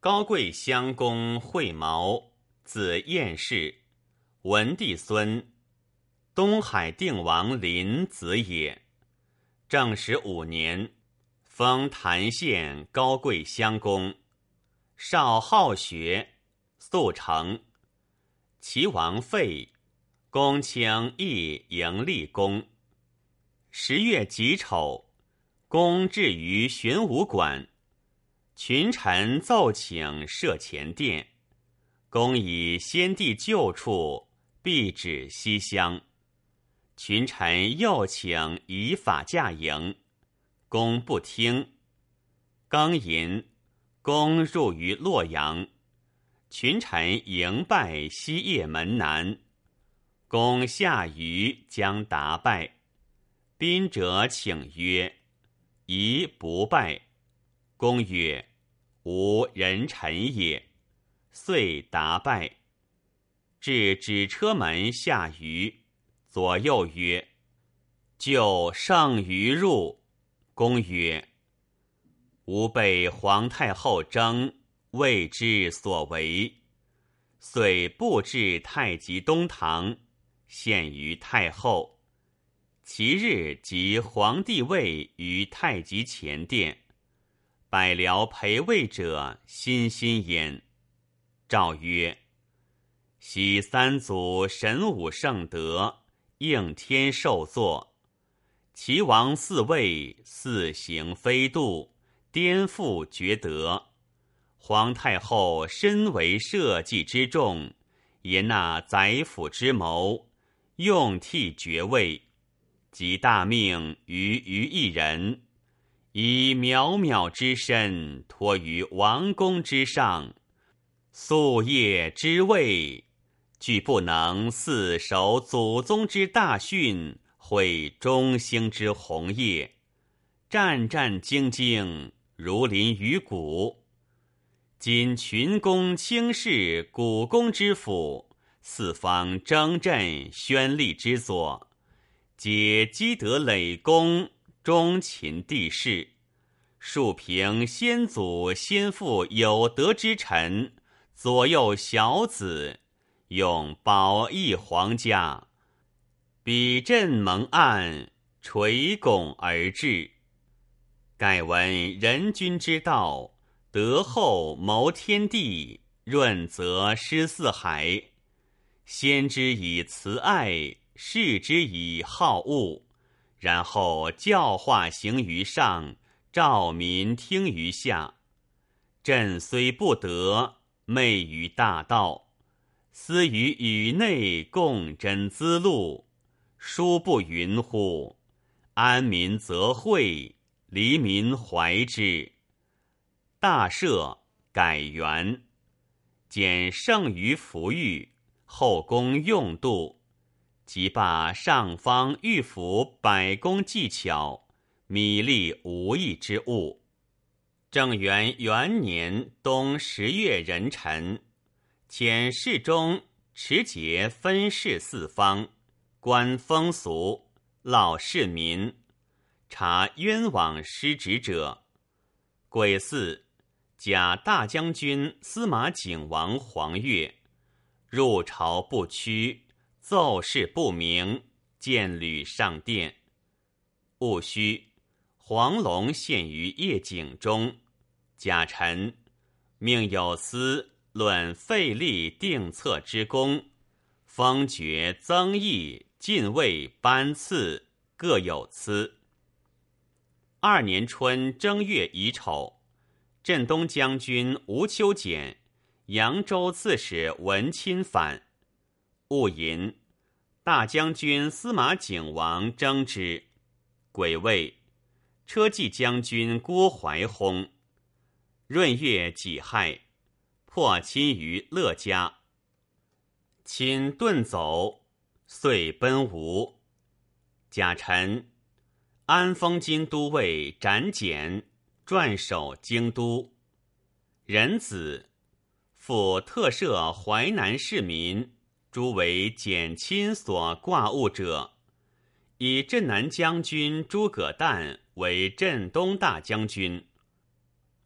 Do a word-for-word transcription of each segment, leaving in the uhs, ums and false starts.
高贵襄公惠毛，字彦氏，文帝孙，东海定王林子也。正始五年，封谭县高贵襄公，少好学，速成。齐王废，公卿亦迎立公。十月己丑，公至于玄武馆，群臣奏请设前殿，公以先帝旧处，必指西乡。群臣又请以法驾迎，公不听。庚寅，公入于洛阳，群臣迎拜西掖门南。公下舆将答拜，宾者请曰：宜不拜。公曰：吾人臣也。遂答拜。至止车门下舆，左右曰：就圣舆入。公曰：吾被皇太后征，未知所为。遂布置太极东堂，献于太后。其日即皇帝位于太极前殿，百僚陪位者欣欣焉。诏曰：昔三祖神武圣德，应天受作。齐王嗣位，肆行非度，颠覆厥德。皇太后身为社稷之重，严纳宰辅之谋，用替爵位，即大命于于一人，以渺渺之身托于王公之上，夙夜之位，俱不能嗣守祖宗之大训，毁中兴之宏业，战战兢兢，如临于谷。今群公轻视古公之辅，四方征阵宣力之佐，皆积德累功，忠勤帝室，庶平先祖先父有德之臣，左右小子，用保义皇家，彼朕蒙案，垂拱而治。盖闻人君之道，德厚谋天地，润泽施四海。先之以慈爱，示之以好恶，然后教化行于上，召民听于下。朕虽不得，昧于大道，思于宇内共真资路，殊不云乎？安民则惠，黎民怀之。大赦，改元，减剩余服御，后宫用度，即罢上方御府百工技巧，米粒无益之物。正元元年冬十月壬辰，遣侍中持节分事四方，观风俗，劳市民，查冤枉失职者。癸巳，假大将军司马景王黄钺，入朝不趋，奏事不明，见履上殿。戊戌，黄龙陷于夜井中。贾臣命有司论废立定策之功，封爵增邑，进位班次，各有司。二年春正月乙丑，镇东将军吴秋俭、扬州刺史文钦反。戊寅，大将军司马景王征之。癸未，车骑将军郭怀薨。闰月己亥，破亲于乐家。亲遁走，遂奔吴。贾臣安封金都尉展简，转守京都。壬子，复特赦淮南市民，诸为简亲所挂物者，以镇南将军诸葛诞为镇东大将军。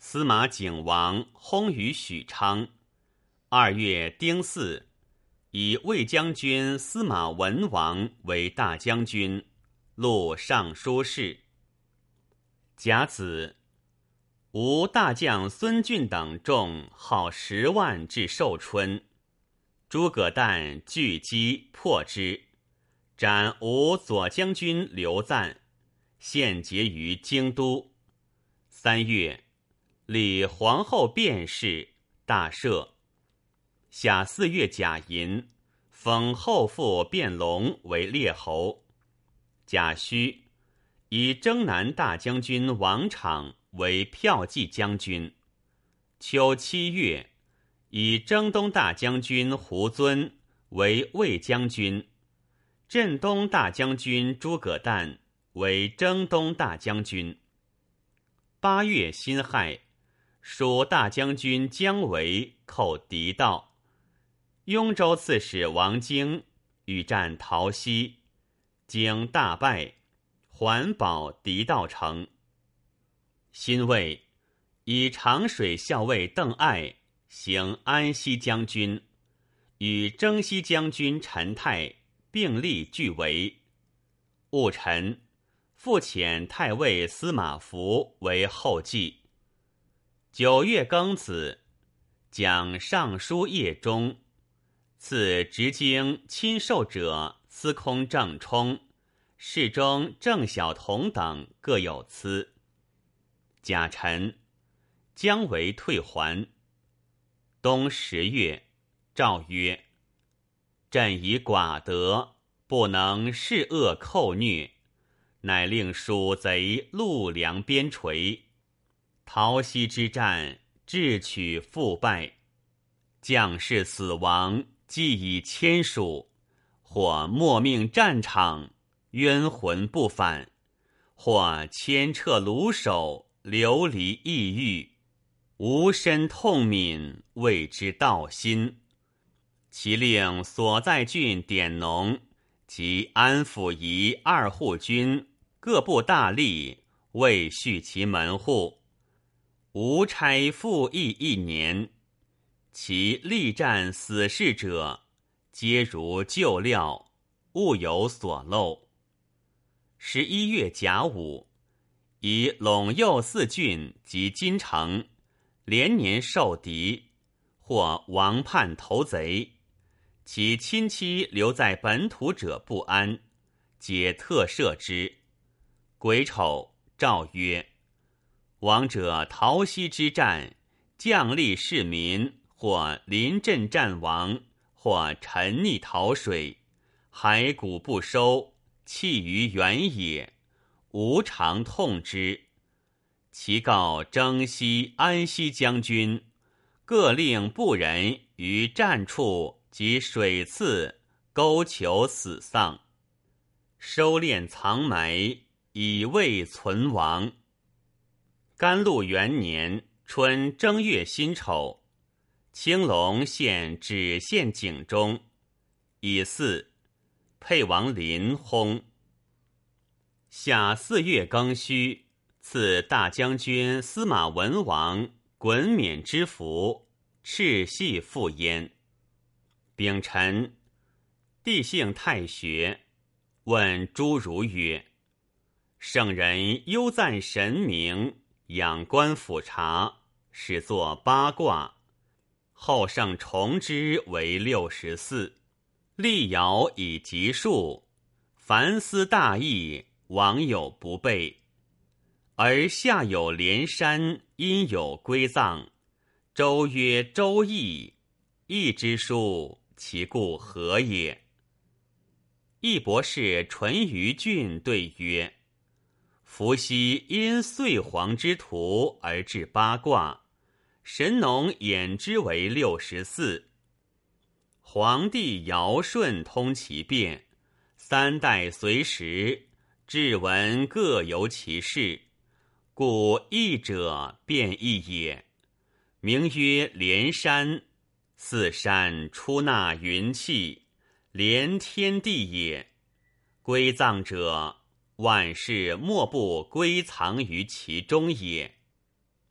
司马景王薨于许昌。二月丁巳，以魏将军司马文王为大将军，录尚书事。甲子，吴大将孙峻等众号十万至寿春，诸葛诞聚击破之，斩吴左将军刘赞，献节于京都。三月，立皇后卞氏，大赦。夏四月甲寅，封后父卞龙为列侯。甲戌，以征南大将军王昶为骠骑将军。秋七月，以征东大将军胡遵为卫将军，镇东大将军诸葛诞为征东大将军。八月辛亥，蜀大将军姜维寇狄道。雍州刺史王经欲战陶溪，经大败，还保狄道城。辛未，以长水校尉邓艾行安西将军，与征西将军陈泰并立拒围。戊辰，复遣太尉司马孚为后继。九月庚子，讲尚书叶中，赐直经亲授者司空郑冲、侍中郑晓彤等各有赐。甲辰，姜维退还。冬十月，诏曰：朕以寡德，不能恃恶寇虐，乃令蜀贼陆梁边陲。陶溪之战，智取复败，将士死亡计以千数，或没命战场，冤魂不返；或牵掣卢首，流离异域，无身痛悯，谓之道心。其令所在郡典农及安抚夷二护军各部大吏，未续其门户，无差复役一年。其力战死士者，皆如旧料，勿有所漏。十一月甲午，以陇右四郡及金城连年受敌，或王叛投贼，其亲戚留在本土者不安，皆特赦之。癸丑，诏曰：亡者陶溪之战，将吏市民或临阵战亡，或沉溺陶水，骸骨不收，弃于原野，无常痛之。其告征西、安西将军，各令部人于战处及水次沟求死丧，收敛藏埋，以慰存亡。甘露元年春正月辛丑，青龙县止县井中，乙巳，沛王临薨。夏四月庚戌，赐大将军司马文王衮冕之服，赤系赴焉。丙辰，帝幸太学，问诸儒曰：圣人优赞神明，仰观俯察，始作八卦，后圣重之为六十四。历爻以吉数，凡思大义，往有不备。而下有连山，阴有归藏，周曰周易，易之书，其故何也？易博士淳于俊对曰：伏羲因岁皇之图而制八卦，神农演之为六十四。皇帝尧舜通其变，三代随时，志文各由其事，故易者变易也。名曰连山，四山出纳云气，连天地也。归藏者，万事莫不归藏于其中也。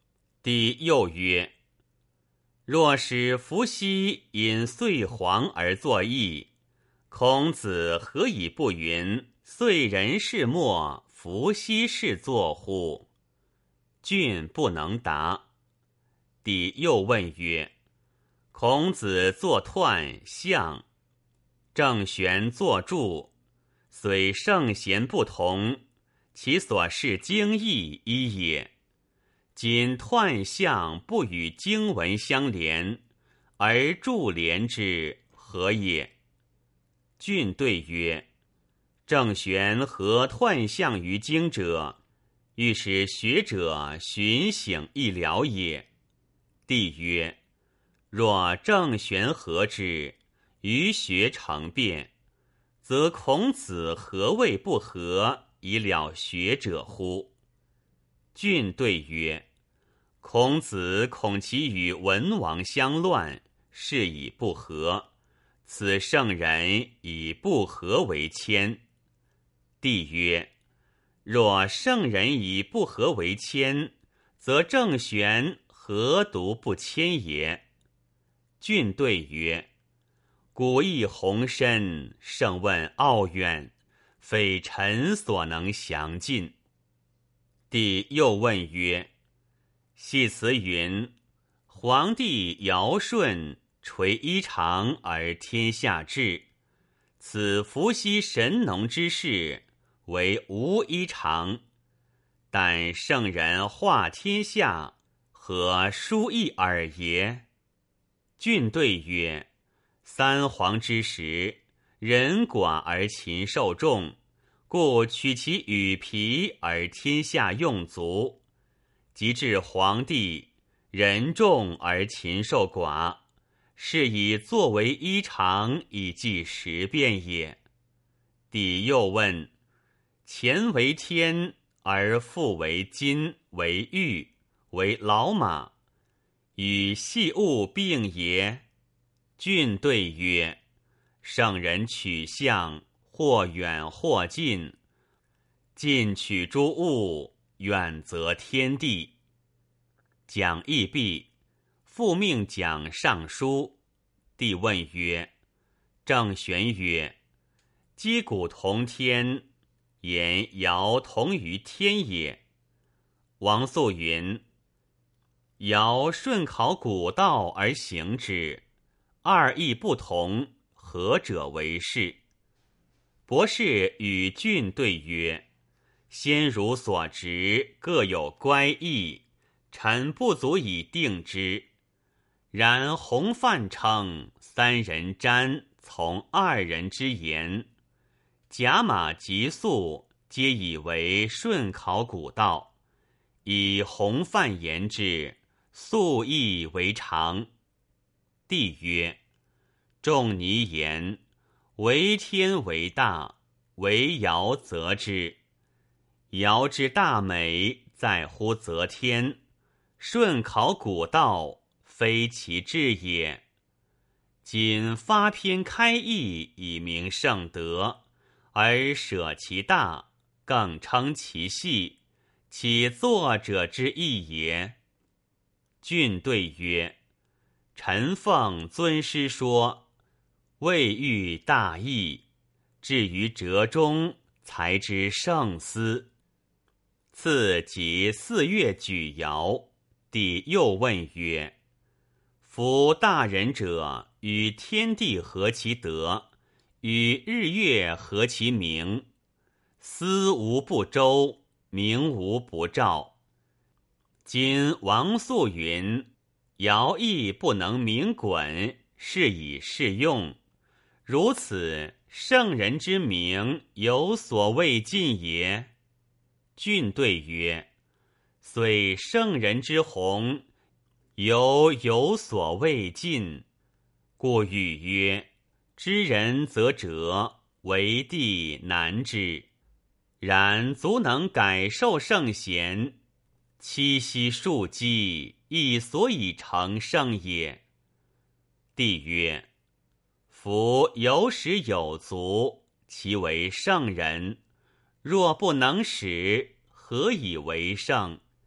帝又曰：若使伏羲因岁皇而作义，孔子何以不云岁人是末，伏羲是作乎？郡不能答。帝又问曰：孔子作彖象，郑玄作注，虽圣贤不同，其所示经义一也。今彖象不与经文相连，而注连之，何也？郡对曰：郑玄合彖象于经者，欲使学者寻省一了也。帝曰：若郑玄合之，于学成辩，则孔子何谓不合以了学者乎？郡对曰：孔子恐其与文王相乱，是以不合，此圣人以不合为谦。帝曰：若圣人以不合为谦，则郑玄何独不谦也？郡对曰：古义宏深，圣问奥远，非臣所能详尽。帝又问曰：系辞云，皇帝尧舜垂衣裳而天下治，此伏羲神农之事，为无衣裳，但圣人化天下，何殊异尔也？郡对曰：三皇之时，人寡而禽兽众，故取其羽皮而天下用足。及至黄帝，人众而禽兽寡，是以作为衣裳以记时变也。帝又问：前为天，而复为金，为玉，为老马，与细物并也？郡对曰：圣人取象，或远或近，近取诸物，远则天地。讲义毕，复命讲尚书。帝问曰：郑玄曰：击鼓同天，言尧同于天也。王肃云：尧顺考古道而行之，二义不同，何者为是？博士与郡对曰：先儒所执，各有乖异，臣不足以定之。然洪范称三人瞻从二人之言，甲马及粟皆以为顺考古道，以洪范言之，粟亦为常。帝曰：仲尼言，为天为大，为尧则之。尧之大美，在乎则天，顺考古道，非其志也。今发篇开义以明圣德，而舍其大，更称其细，其作者之意也？郡对曰：臣奉尊师说，未遇大义，至于折中，才知圣思。次即四月举尧，帝又问曰：夫大人者，与天地合其德，与日月合其明，思无不周，明无不照。今王肃云，尧亦不能明滚，是以适用。如此，圣人之明有所未尽也？郡对曰：虽圣人之宏，犹有所未尽，故语曰：知人则哲，为地难之。然足能改受圣贤，七夕数积，亦所以成圣也。帝曰：夫有始有足，其为圣人；若不能使，何以为圣？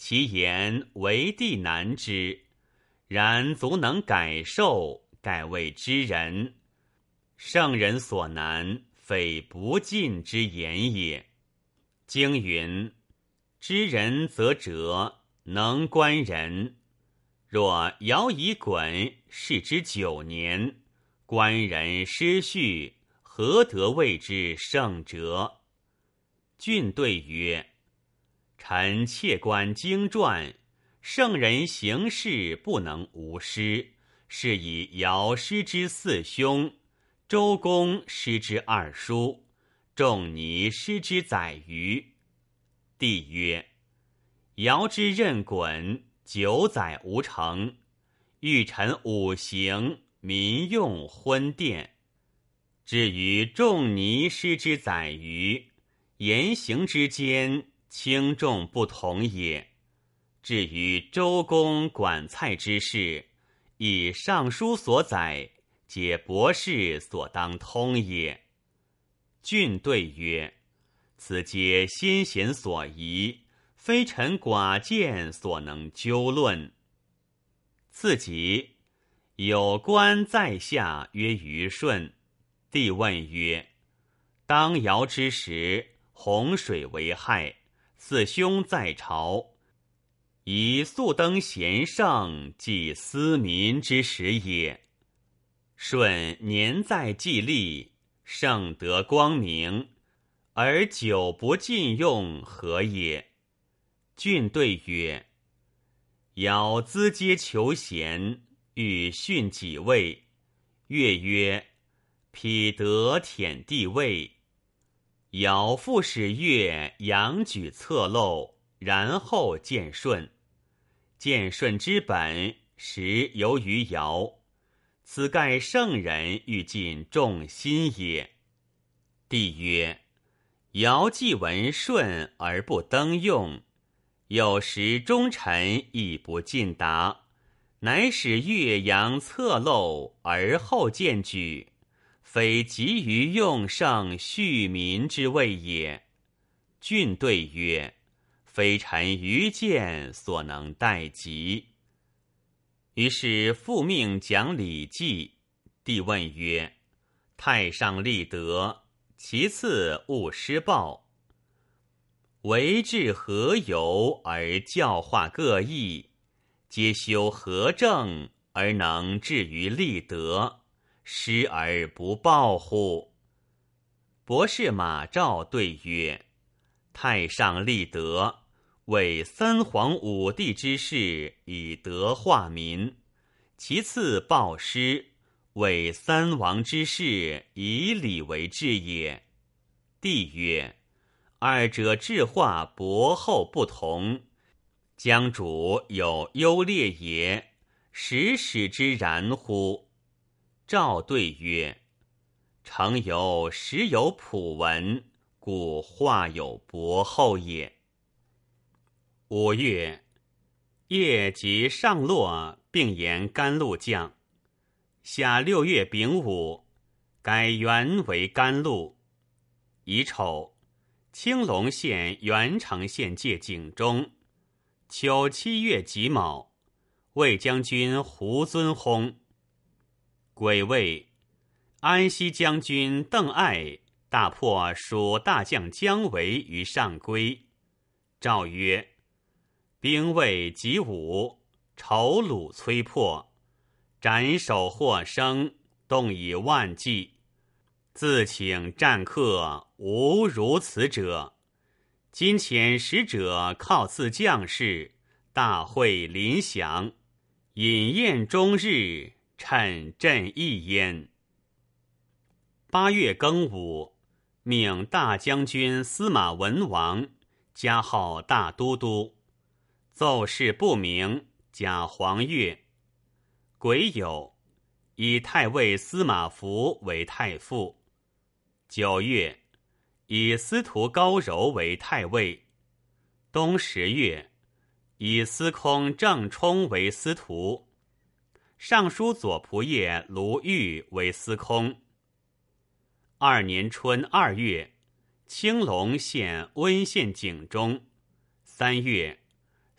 其言为地难之，然足能改受，盖谓知人。圣人所难，非不尽之言也。经云：知人则哲，能观人。若尧以鲧视之九年，观人失序，何得谓之圣哲？俊对曰：臣窃观经传，圣人行事不能无失，是以尧失之四兄，周公失之二叔，仲尼失之宰予。帝曰：尧之任鲧，九载无成，欲臣五行，民用昏殿。至于仲尼失之宰予，言行之间，轻重不同也。至于周公管蔡之事，以尚书所载，皆博士所当通也。俊对曰：此皆先贤所宜，非臣寡见所能究论。次集，有官在下曰虞舜。帝问曰：当尧之时，洪水为害，四兄在朝，宜速登贤圣，即思民之时也。舜年在既立，圣德光明，而久不尽用，何也？俊对曰：尧资阶求贤，欲训己位，乐曰：匹得舔地位。尧复使乐扬举侧漏，然后见舜。见舜之本，实由于尧，此盖圣人欲尽众心也。帝曰：尧既闻舜而不登用，有时忠臣亦不尽达，乃使乐扬侧漏而后见举，非急于用圣恤民之谓也。俊对曰：非臣愚见所能待及。于是复命讲礼记。帝问曰：太上立德，其次勿施暴，为治何由而教化各异，皆修何政而能至于立德，施而不暴乎？博士马昭对曰：太上立德，为三皇五帝之事，以德化民；其次暴施，为三王之事，以礼为治也。帝曰：二者治化博厚不同，将主有优劣也，实使之然乎？昭对曰：诚有时有普闻，故化有博厚也。五月，夜及上洛，并沿甘露降。夏六月丙午，改元为甘露。乙丑，青龙县元城县界景中。秋七月己卯，魏将军胡遵薨。癸未，安西将军邓艾大破蜀大将姜维于上邽。诏曰：兵未及武，仇虏摧破，斩首获生，动以万计，自请战客，无如此者。今遣使者犒赐将士，大会临享，饮宴终日，趁朕意焉。八月庚午，命大将军司马文王加号大都督，奏事不明，加黄钺。癸酉，以太尉司马孚为太傅。九月，以司徒高柔为太尉。冬十月，以司空郑冲为司徒，尚书左仆射卢豫为司空。二年春二月，青龙县温县井中。三月，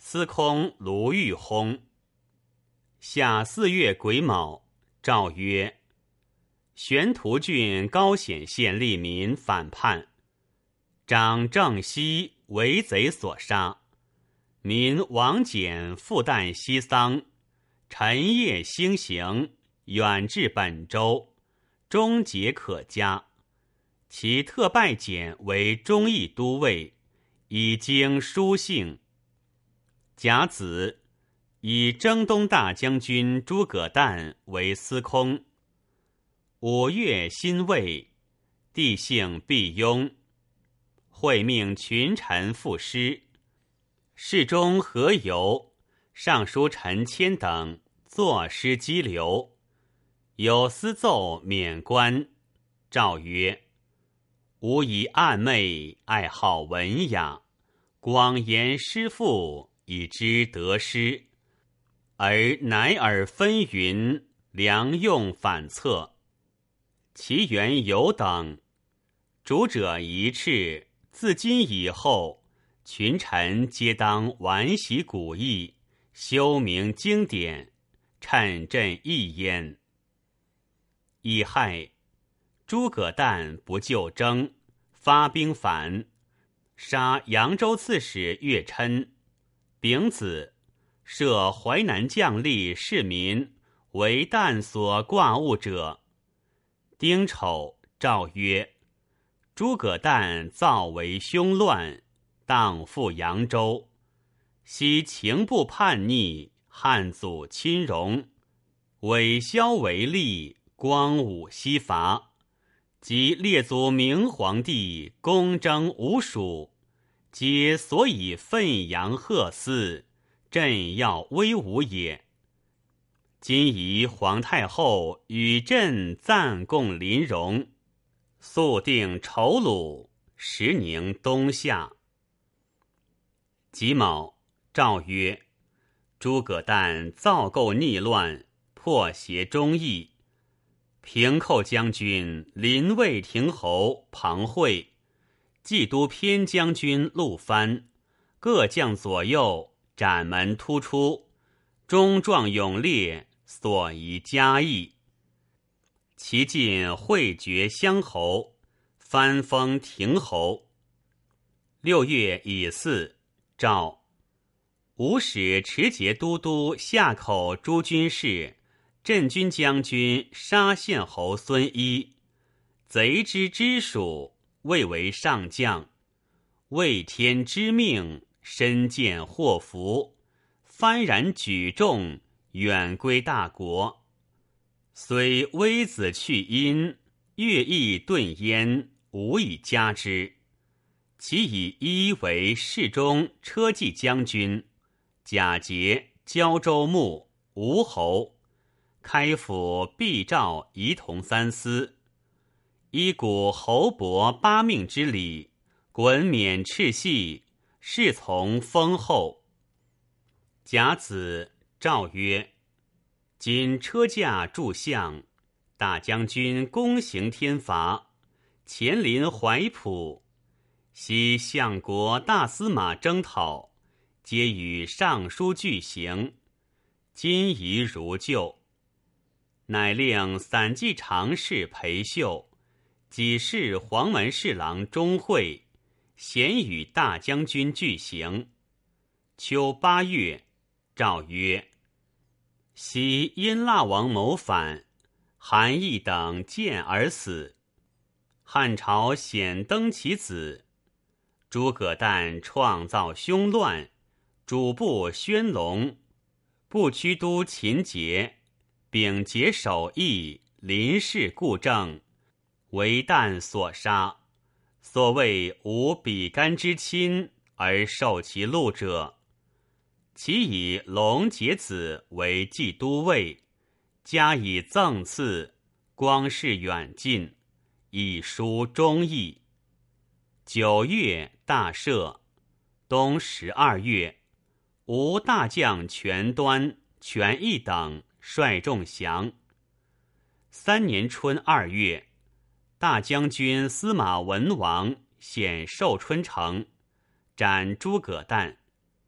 司空卢玉薨。夏四月癸卯，诏曰：玄图郡高显县吏民反叛，长郑熙为贼所杀，民王翦复旦西丧，晨夜兴行，远至本州，终节可嘉。其特拜简为忠义都尉，以经书信。甲子，以征东大将军诸葛诞为司空。五月辛未，帝幸毕雍，会命群臣赋诗。侍中何猷、尚书陈谦等作诗激流，有私奏免官。诏曰：吾以暗昧，爱好文雅，广言诗赋，以知得失，而乃尔纷纭，良用反侧。其缘有等，主者一斥，自今以后，群臣皆当玩习古意，修明经典，趁朕一焉。乙亥，诸葛诞不就征，发兵反，杀扬州刺史岳琛。丙子，设淮南将吏市民为诞所挂物者。丁丑，诏曰：诸葛诞造为凶乱，当赴扬州。昔情不叛逆，汉祖亲戎，伪萧为吏，光武西伐。及列祖明皇帝攻征吴蜀，皆所以奋扬赫肆，朕要威武也。今宜皇太后与朕暂共临戎，速定仇虏，时宁冬夏。己卯，诏曰：诸葛诞造构逆乱，破邪忠义。平寇将军临渭亭侯庞会，冀都偏将军陆蕃，各将左右，斩门突出，忠壮勇烈，所宜嘉义。其进会决乡侯，藩封亭侯。六月乙巳，诏吾使持节都督夏口诸军事镇军将军沙县侯孙一，贼之之属，未为上将，为天之命，身见祸福，幡然举重，远归大国。虽微子去阴，乐毅顿焉，无以加之。其以一为侍中车骑将军，假节胶州牧吴侯，开府毕诏仪同三司，依古侯伯八命之礼，衮冕赤系，侍从封后。甲子，诏曰：今车驾诸相，大将军公行天罚，前临怀浦，昔相国大司马征讨，皆与尚书俱行，今宜如旧。乃令散骑常侍裴秀，己事黄门侍郎钟会，咸与大将军俱行。秋八月，诏曰：昔殷腊王谋反，韩毅等见而死，汉朝显登其子。诸葛诞创造凶乱，主簿宣龙，不屈都秦节，秉节守义，临事固正，为诞所杀。所谓无比干之亲，而受其禄者。其以龙节子为冀都尉，加以赠赐，光是远近，以书忠义。九月，大赦。冬十二月，吴大将权端、权义等率众降。三年春二月，大将军司马文王显寿春城，斩诸葛诞。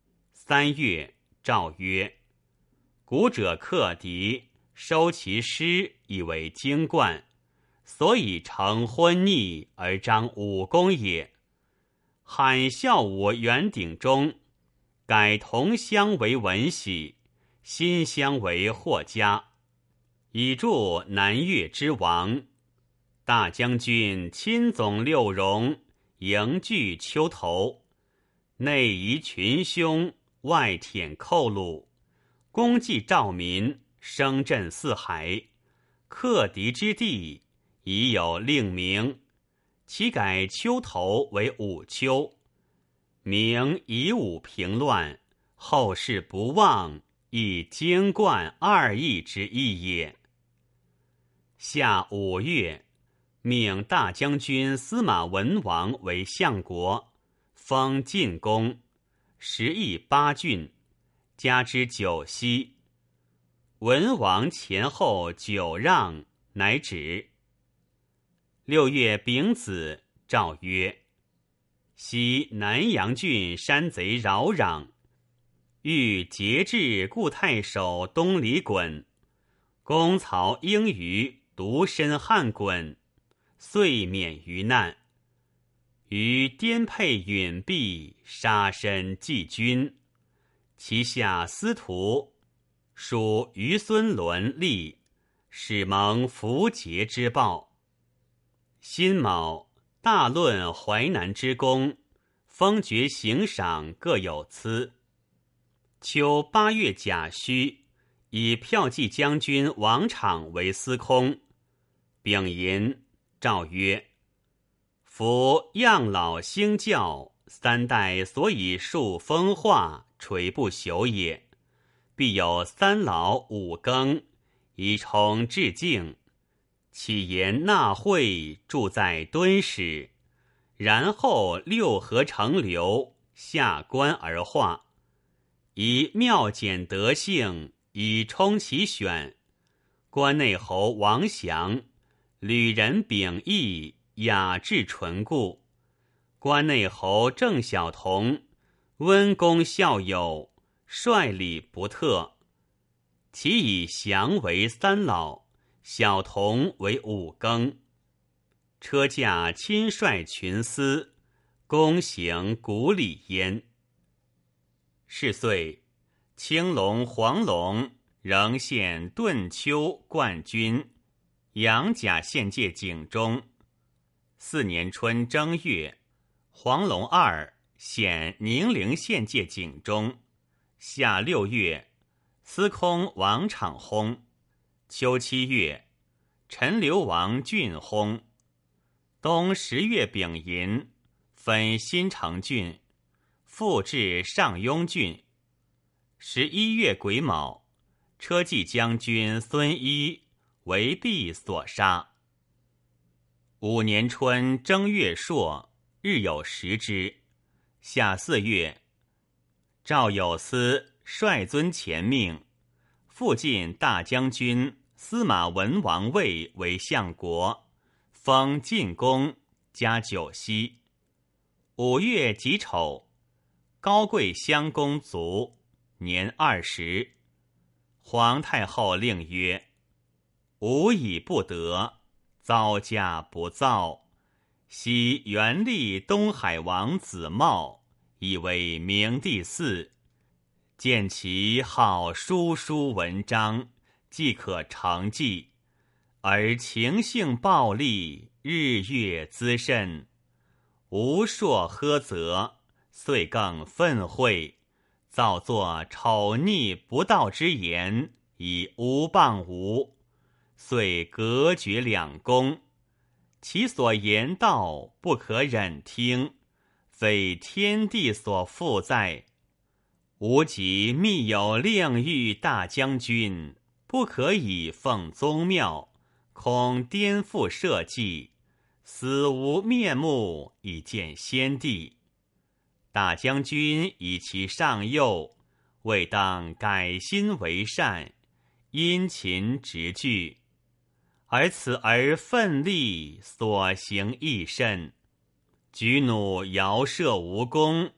三月，诏曰：古者克敌，收其师以为经冠，所以成昏逆而彰武功也。罕孝武元鼎中，改同乡为文喜，新乡为霍家，以助南越之王。大将军亲总六戎，迎拒丘头，内夷群凶，外舔寇虏，功绩兆民，声震四海。克敌之地，已有令名，其改丘头为武丘，名以武平乱，后世不忘，以经冠二义之意也。夏五月，命大将军司马文王为相国，封晋公，食邑八郡，加之九锡。文王前后九让，乃止。六月丙子，诏曰：昔南阳郡山贼扰攘，欲节制故太守东离衮，公曹应于独身汉衮，遂免于难。于颠沛允弼，杀身济君。其下司徒属于孙伦立，始蒙符节之报。辛卯，大论淮南之功，封爵行赏各有资。秋八月甲戌，以骠骑将军王昶为司空。丙寅，诏曰：夫样老兴教，三代所以树风化，垂不朽也。必有三老五更，以崇致敬。起言纳会，住在敦史，然后六合成流，下官而化。以妙简德性，以充其选。关内侯王祥，旅人秉义，雅致淳固。关内侯郑晓彤，温公孝友，率礼不特。其以祥为三老，小童为五更。车驾亲率群司，公行古礼焉。是岁，青龙、黄龙仍献顿丘冠军，杨甲献界景中。四年春正月，黄龙二显宁陵县界景中。夏六月，司空王昶薨。秋七月，陈留王郡薨。冬十月丙寅，分新城郡，复置上庸郡。十一月癸卯，车骑将军孙一为毕所杀。五年春正月朔，日有食之。夏四月，赵有司率尊前命，复进大将军司马文王位为相国，封晋公，加九锡。五月己丑，高贵襄公卒，年二十。皇太后令曰：吾以不得，遭驾不造。昔元立东海王子茂，以为明帝嗣，见其好书书文章，既可成绩，而情性暴戾，日月滋甚，无硕呵责，遂更愤恚，造作丑逆不道之言，以诬谤吾，遂革绝两公。其所言道，不可忍听，非天地所负载。吾即密有令谕大将军，不可以奉宗庙，恐颠覆社稷，死无面目以见先帝。大将军以其上幼，未当改心为善，殷勤直具。而此儿奋力，所行亦甚。举弩遥射无功，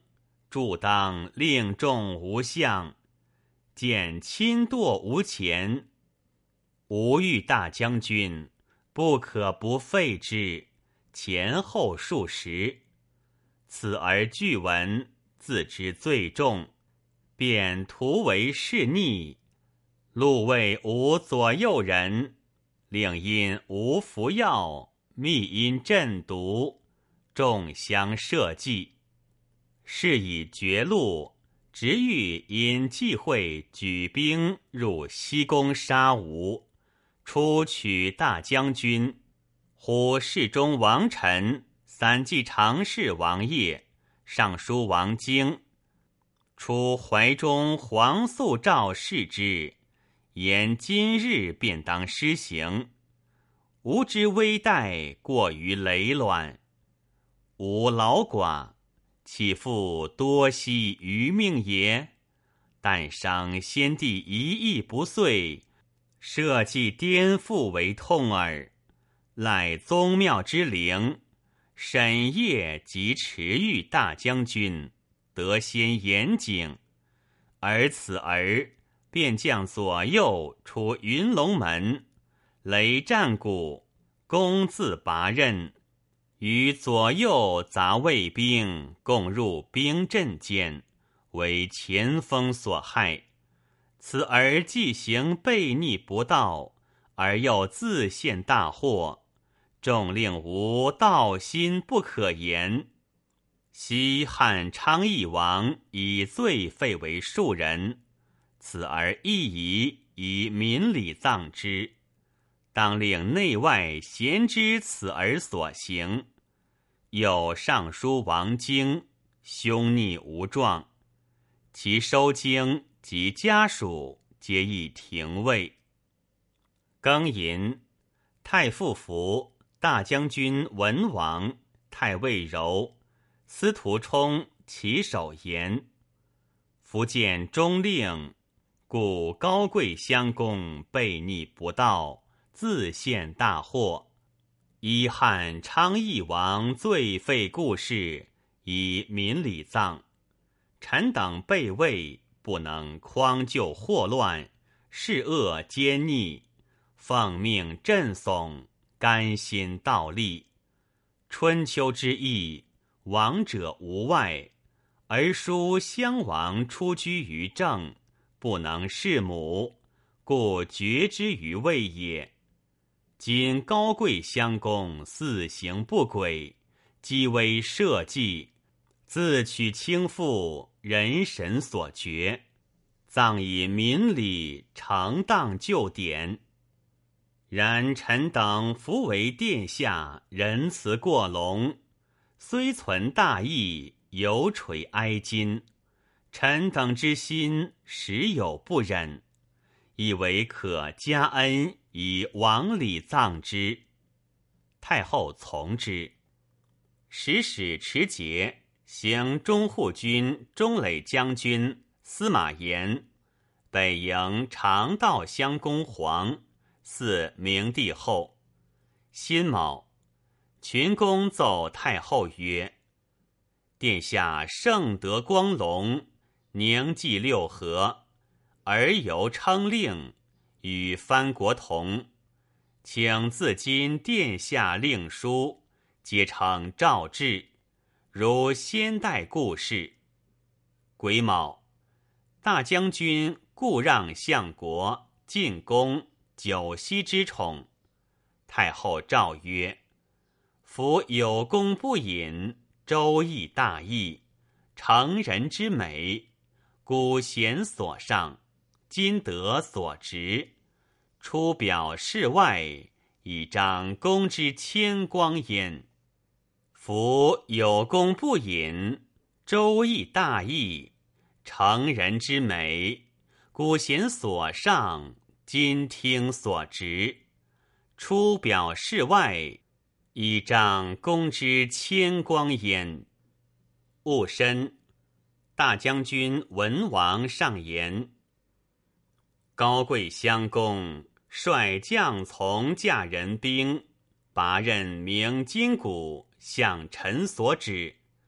助当令众无相，见亲惰无前。吾欲大将军不可不废之，前后数十。此而据闻，自知罪重，便图为事逆。禄为吾左右人，令因无服药，密因鸩毒，众相设计。是以绝路，直欲因忌讳举兵入西宫杀吴，出取大将军。忽侍中王臣、散骑常侍王业、尚书王经出怀中黄素诏示之，言今日便当施行。吾之危殆过于累卵，吾老寡，岂复多惜余命也？但伤先帝一意不遂，社稷颠覆为痛耳。赖宗庙之灵，沈业及池玉大将军，得先严谨，而此儿便将左右出云龙门，雷战鼓，弓自拔刃，与左右杂卫兵共入兵阵间，为前锋所害。此儿既行悖逆不道，而又自陷大祸，众令吾道心不可言。西汉昌邑王以罪废为庶人，此而亦宜以民礼葬之，当令内外咸知此儿所行。有尚书王经，凶逆无状，其收经及家属皆亦廷尉。庚寅，太傅福、大将军文王、太尉柔、司徒冲齐守言。福建中令，故高贵襄公悖逆不道，自陷大祸。依汉昌邑王罪废故事，以民礼葬。臣等备位，不能匡救祸乱，是恶奸逆，奉命振耸，甘心倒立。春秋之义，王者无外，而书襄王出居于政，不能弑母，故绝之于位也。今高贵襄公肆行不轨，积威社稷，自取轻负，人神所绝，葬以民礼，承当旧典。然臣等弗为殿下仁慈过隆，虽存大义，犹垂哀今。臣等之心实有不忍，以为可加恩以王礼葬之。太后从之。使使持节行中护军中垒将军司马炎，北迎长道襄公皇，祀明帝后。辛卯，群公奏太后曰：殿下圣德光隆，宁济六合，而犹称令，与藩国同，请自今殿下令书，皆称诏制，如先代故事。癸卯，大将军故让相国、晋公、九锡之宠。太后诏曰：夫有功不隐，周易大义，成人之美，古贤所上，今德所执，出表示外，以彰公之谦光焉。夫有功不隐，周易大义，成人之美，古贤所上，今听所执，出表示外，以彰公之谦光焉。戊申，大将军文王上言：高贵襄公率将从驾人兵，拔刃鸣金鼓，向臣所指，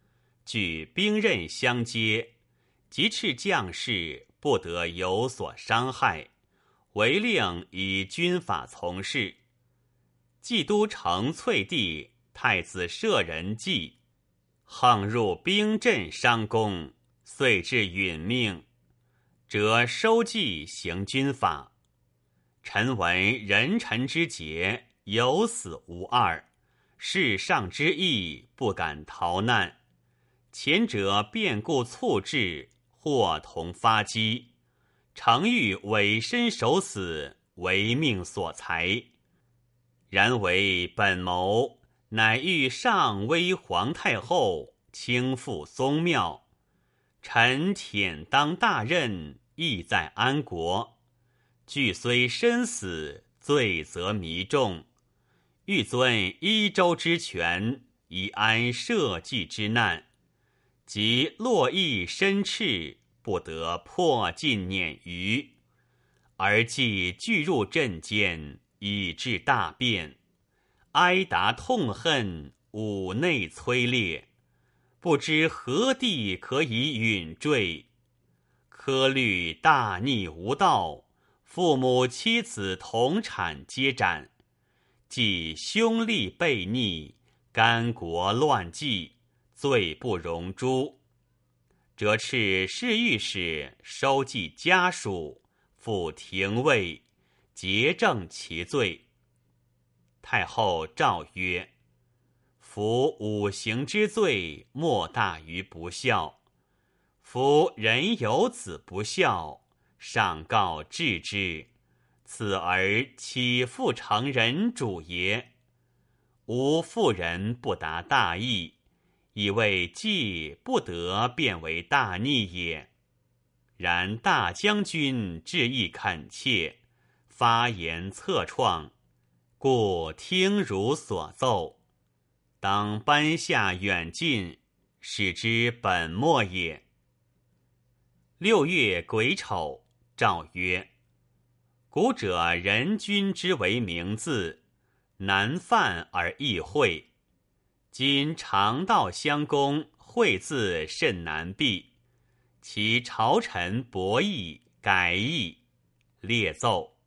举兵刃相接，即斥将士不得有所伤害，唯令以军法从事。冀都城翠帝太子舍人纪横入兵阵伤公，遂至殒命，则收纪行军法。臣闻人臣之节，有死无二，世上之义不敢逃难。前者变故猝至，或同发机，诚欲委身守死，为命所裁。然为本谋，乃欲上威皇太后，轻负宗庙。臣忝当大任，意在安国。惧虽身死，罪责弥重。欲遵一州之权，以安社稷之难。即洛邑深赤，不得破尽撵余。而既拒入阵间，以致大变。哀达痛恨，五内摧裂，不知何地可以允坠。科虑大逆无道，父母妻子同产皆斩。既兄弟悖逆，干国乱纪，罪不容诛。则敕侍御史收记家属，复廷尉，结正其罪。太后诏曰：夫五行之罪，莫大于不孝。夫人有子不孝，上告治之，此儿岂复成人主也？吾妇人不达大义，以为计不得变为大逆也。然大将军志意恳切，发言策创，故听汝所奏，当颁下远近，使之本末也。六月癸丑，诏曰：古者人君之为名字，难犯而易讳。今常道相公，讳字甚难避，其朝臣博弈改易，列奏。